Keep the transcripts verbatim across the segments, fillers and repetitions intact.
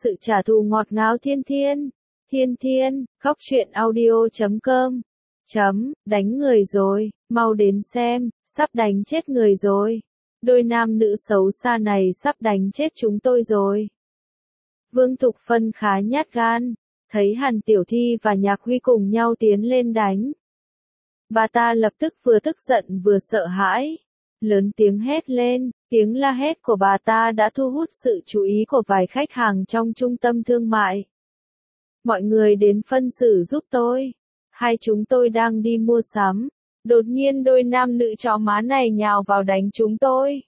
sự trả thù ngọt ngào thiên thiên. Thiên thiên, khóc chuyện audio chấm com. Chấm, đánh người rồi, mau đến xem, sắp đánh chết người rồi. Đôi nam nữ xấu xa này sắp đánh chết chúng tôi rồi. Vương Thục Phân khá nhát gan, thấy Hàn Tiểu Thi và Nhạc Huy cùng nhau tiến lên đánh. Bà ta lập tức vừa tức giận vừa sợ hãi. Lớn tiếng hét lên, tiếng la hét của bà ta đã thu hút sự chú ý của vài khách hàng trong trung tâm thương mại. Mọi người đến phân xử giúp tôi. Hai chúng tôi đang đi mua sắm. Đột nhiên đôi nam nữ chó má này nhào vào đánh chúng tôi.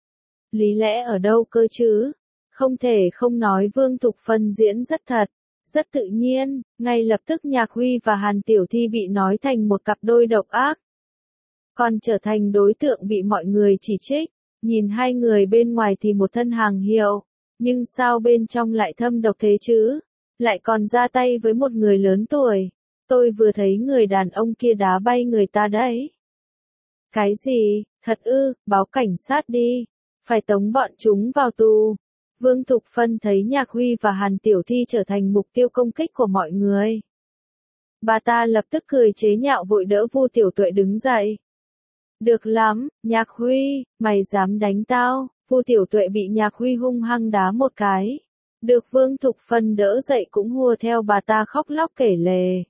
Lý lẽ ở đâu cơ chứ? Không thể không nói Vương Thục Phân diễn rất thật, rất tự nhiên, ngay lập tức Nhạc Huy và Hàn Tiểu Thi bị nói thành một cặp đôi độc ác. Còn trở thành đối tượng bị mọi người chỉ trích, nhìn hai người bên ngoài thì một thân hàng hiệu, nhưng sao bên trong lại thâm độc thế chứ? Lại còn ra tay với một người lớn tuổi. Tôi vừa thấy người đàn ông kia đá bay người ta đấy. Cái gì, thật ư, báo cảnh sát đi, phải tống bọn chúng vào tù. Vương Thục Phân thấy Nhạc Huy và Hàn Tiểu Thi trở thành mục tiêu công kích của mọi người. Bà ta lập tức cười chế nhạo vội đỡ Vu Tiểu Tuệ đứng dậy. Được lắm, Nhạc Huy, mày dám đánh tao? Vu Tiểu Tuệ bị Nhạc Huy hung hăng đá một cái. Được Vương Thục Phân đỡ dậy cũng hùa theo bà ta khóc lóc kể lể.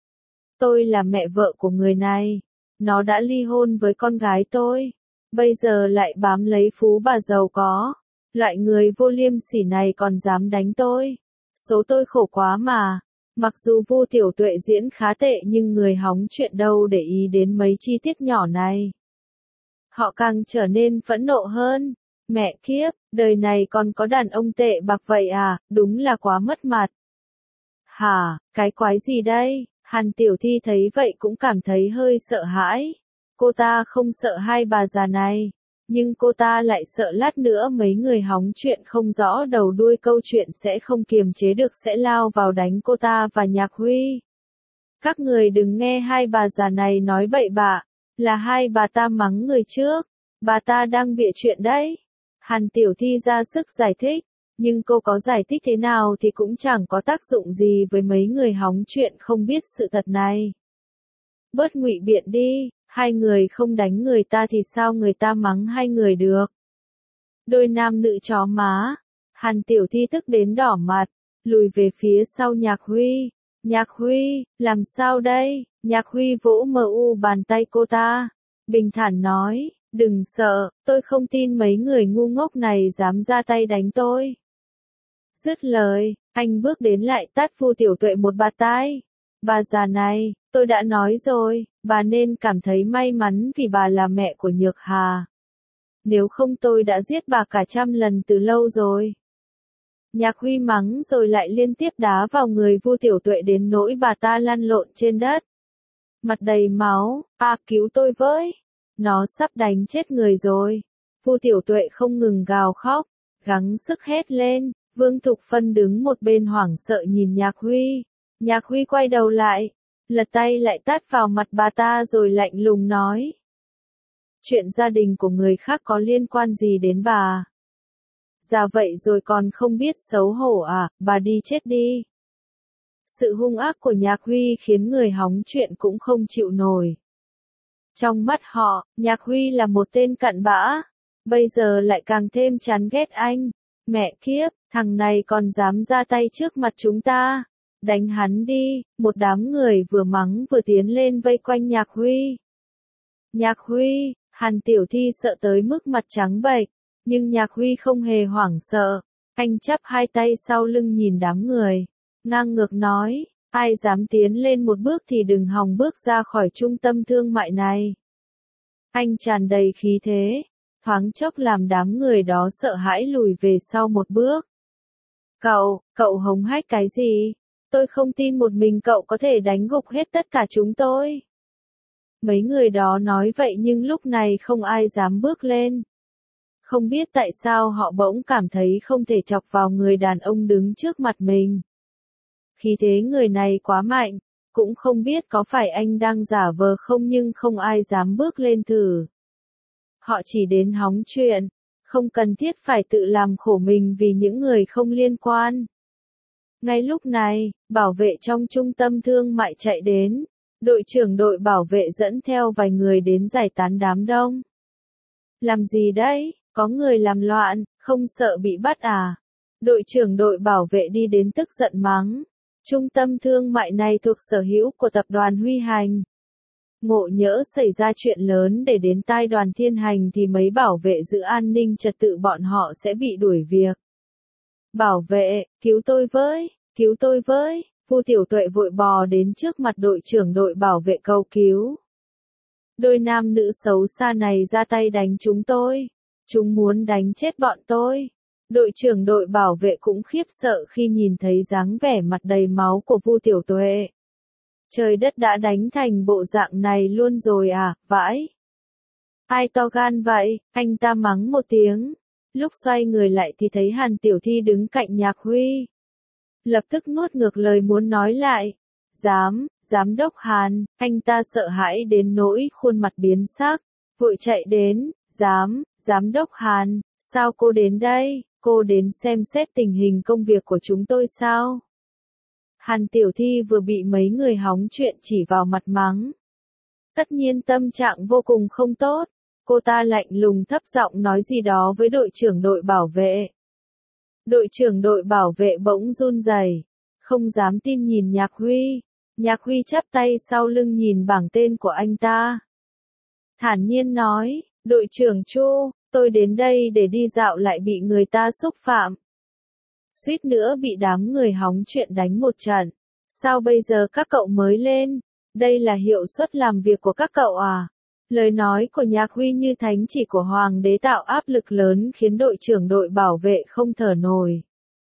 Tôi là mẹ vợ của người này. Nó đã ly hôn với con gái tôi. Bây giờ lại bám lấy phú bà giàu có. Loại người vô liêm sỉ này còn dám đánh tôi. Số tôi khổ quá mà. Mặc dù Vu Tiểu Tuệ diễn khá tệ nhưng người hóng chuyện đâu để ý đến mấy chi tiết nhỏ này. Họ càng trở nên phẫn nộ hơn. Mẹ kiếp, đời này còn có đàn ông tệ bạc vậy à, đúng là quá mất mặt. Hả, cái quái gì đây? Hàn Tiểu Thi thấy vậy cũng cảm thấy hơi sợ hãi. Cô ta không sợ hai bà già này, nhưng cô ta lại sợ lát nữa mấy người hóng chuyện không rõ đầu đuôi câu chuyện sẽ không kiềm chế được sẽ lao vào đánh cô ta và Nhạc Huy. Các người đừng nghe hai bà già này nói bậy bạ, là hai bà ta mắng người trước, bà ta đang bịa chuyện đấy. Hàn Tiểu Thi ra sức giải thích, nhưng cô có giải thích thế nào thì cũng chẳng có tác dụng gì với mấy người hóng chuyện không biết sự thật này. Bớt ngụy biện đi, hai người không đánh người ta thì sao người ta mắng hai người được. Đôi nam nữ chó má, Hàn Tiểu Thi tức đến đỏ mặt, lùi về phía sau Nhạc Huy. Nhạc Huy, làm sao đây? Nhạc Huy vỗ mờ u bàn tay cô ta, bình thản nói. Đừng sợ, tôi không tin mấy người ngu ngốc này dám ra tay đánh tôi. Dứt lời, anh bước đến lại tát Vu Tiểu Tuệ một bạt tai. Bà già này, tôi đã nói rồi, bà nên cảm thấy may mắn vì bà là mẹ của Nhược Hà. Nếu không tôi đã giết bà cả trăm lần từ lâu rồi. Nhạc Huy mắng rồi lại liên tiếp đá vào người Vu Tiểu Tuệ đến nỗi bà ta lăn lộn trên đất. Mặt đầy máu, à cứu tôi với. Nó sắp đánh chết người rồi. Vu Tiểu Tuệ không ngừng gào khóc, gắng sức hét lên. Vương Thục Phân đứng một bên hoảng sợ nhìn Nhạc Huy. Nhạc Huy quay đầu lại, lật tay lại tát vào mặt bà ta rồi lạnh lùng nói. Chuyện gia đình của người khác có liên quan gì đến bà? Dạ vậy rồi còn không biết xấu hổ à, bà đi chết đi. Sự hung ác của Nhạc Huy khiến người hóng chuyện cũng không chịu nổi. Trong mắt họ, Nhạc Huy là một tên cặn bã, bây giờ lại càng thêm chán ghét anh. Mẹ kiếp, thằng này còn dám ra tay trước mặt chúng ta. Đánh hắn đi, một đám người vừa mắng vừa tiến lên vây quanh Nhạc Huy. Nhạc Huy, Hàn Tiểu Thi sợ tới mức mặt trắng bệch, nhưng Nhạc Huy không hề hoảng sợ. Anh chắp hai tay sau lưng nhìn đám người, ngang ngược nói. Ai dám tiến lên một bước thì đừng hòng bước ra khỏi trung tâm thương mại này. Anh tràn đầy khí thế, thoáng chốc làm đám người đó sợ hãi lùi về sau một bước. Cậu, cậu hống hách cái gì? Tôi không tin một mình cậu có thể đánh gục hết tất cả chúng tôi. Mấy người đó nói vậy nhưng lúc này không ai dám bước lên. Không biết tại sao họ bỗng cảm thấy không thể chọc vào người đàn ông đứng trước mặt mình. Khí thế người này quá mạnh, cũng không biết có phải anh đang giả vờ không nhưng không ai dám bước lên thử. Họ chỉ đến hóng chuyện, không cần thiết phải tự làm khổ mình vì những người không liên quan. Ngay lúc này, bảo vệ trong trung tâm thương mại chạy đến. Đội trưởng đội bảo vệ dẫn theo vài người đến giải tán đám đông. Làm gì đấy? Có người làm loạn, không sợ bị bắt à? Đội trưởng đội bảo vệ đi đến tức giận mắng. Trung tâm thương mại này thuộc sở hữu của tập đoàn Huy Hành. Ngộ nhỡ xảy ra chuyện lớn để đến tai đoàn Thiên Hành thì mấy bảo vệ giữ an ninh trật tự bọn họ sẽ bị đuổi việc. Bảo vệ, cứu tôi với, cứu tôi với. Vu Tiểu Tuệ vội bò đến trước mặt đội trưởng đội bảo vệ cầu cứu. Đôi nam nữ xấu xa này ra tay đánh chúng tôi. Chúng muốn đánh chết bọn tôi. Đội trưởng đội bảo vệ cũng khiếp sợ khi nhìn thấy dáng vẻ mặt đầy máu của Vu Tiểu Tuệ. Trời đất đã đánh thành bộ dạng này luôn rồi à, vãi. Ai to gan vậy, anh ta mắng một tiếng. Lúc xoay người lại thì thấy Hàn Tiểu Thi đứng cạnh Nhạc Huy. Lập tức nuốt ngược lời muốn nói lại. Giám, giám đốc Hàn, anh ta sợ hãi đến nỗi khuôn mặt biến sắc. Vội chạy đến, giám, giám đốc Hàn, sao cô đến đây, cô đến xem xét tình hình công việc của chúng tôi sao? Hàn Tiểu Thi vừa bị mấy người hóng chuyện chỉ vào mặt mắng. Tất nhiên tâm trạng vô cùng không tốt. Cô ta lạnh lùng thấp giọng nói gì đó với đội trưởng đội bảo vệ. Đội trưởng đội bảo vệ bỗng run rẩy, không dám tin nhìn Nhạc Huy. Nhạc Huy chắp tay sau lưng nhìn bảng tên của anh ta. Thản nhiên nói, đội trưởng Chu, tôi đến đây để đi dạo lại bị người ta xúc phạm. Suýt nữa bị đám người hóng chuyện đánh một trận. Sao bây giờ các cậu mới lên? Đây là hiệu suất làm việc của các cậu à? Lời nói của Nhạc Huy như thánh chỉ của Hoàng đế tạo áp lực lớn khiến đội trưởng đội bảo vệ không thở nổi.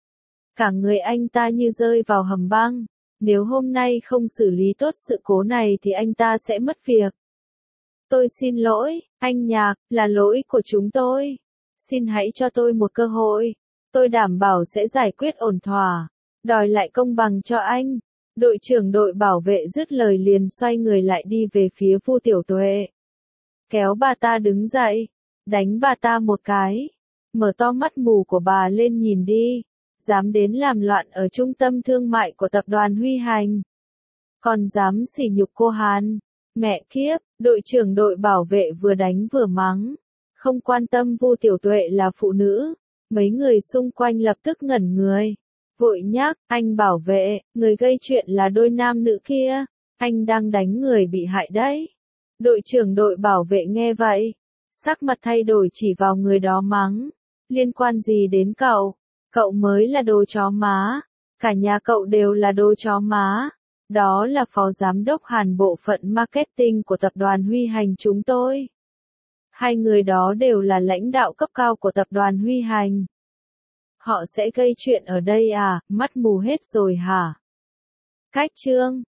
Cả người anh ta như rơi vào hầm băng. Nếu hôm nay không xử lý tốt sự cố này thì anh ta sẽ mất việc. Tôi xin lỗi, anh Nhạc, là lỗi của chúng tôi. Xin hãy cho tôi một cơ hội. Tôi đảm bảo sẽ giải quyết ổn thỏa. Đòi lại công bằng cho anh. Đội trưởng đội bảo vệ dứt lời liền xoay người lại đi về phía Vu Tiểu Tuệ. Kéo bà ta đứng dậy. Đánh bà ta một cái. Mở to mắt mù của bà lên nhìn đi. Dám đến làm loạn ở trung tâm thương mại của tập đoàn Huy Hành. Còn dám sỉ nhục cô Hàn. Mẹ kiếp, đội trưởng đội bảo vệ vừa đánh vừa mắng. Không quan tâm Vu Tiểu Tuệ là phụ nữ. Mấy người xung quanh lập tức ngẩn người. Vội nhắc, anh bảo vệ, người gây chuyện là đôi nam nữ kia. Anh đang đánh người bị hại đấy. Đội trưởng đội bảo vệ nghe vậy. Sắc mặt thay đổi chỉ vào người đó mắng. Liên quan gì đến cậu? Cậu mới là đồ chó má. Cả nhà cậu đều là đồ chó má. Đó là phó giám đốc Hàn bộ phận marketing của tập đoàn Huy Hành chúng tôi. Hai người đó đều là lãnh đạo cấp cao của tập đoàn Huy Hành. Họ sẽ gây chuyện ở đây à, mắt mù hết rồi hả? Cách chương